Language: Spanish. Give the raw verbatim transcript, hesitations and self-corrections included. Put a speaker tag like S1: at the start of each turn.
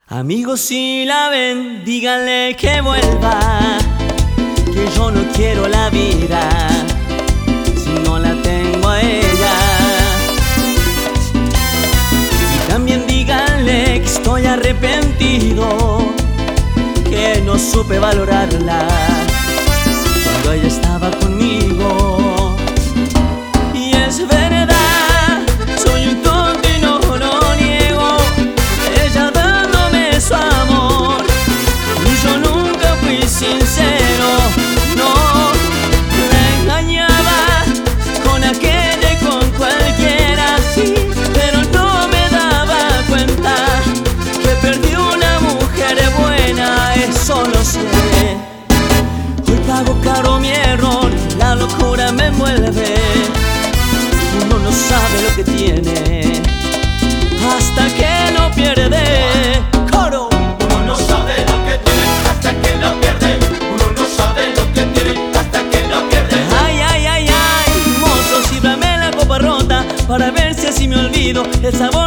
S1: Amigos, si la ven, díganle que vuelva, que yo no quiero la vida si no la tengo a ella. Y también díganle que estoy arrepentido, que no supe valorarla cuando ella estaba conmigo. Y es verdad, soy un tonto y no lo niego, ella dándome su amor y yo nunca fui sincero. No, la engañaba con aquella y con cualquiera, sí, pero no me daba cuenta que perdí una mujer buena, eso lo sé. Hoy pago caro mi error, la locura me envuelve. Uno no sabe lo que tiene hasta que lo pierde. ¡Coro!
S2: Uno no sabe lo que tiene hasta que lo pierde. Uno no sabe lo que tiene hasta que lo pierde.
S1: Ay, ay, ay, ay, mozo, síbrame la copa rota para ver si así me olvido el sabor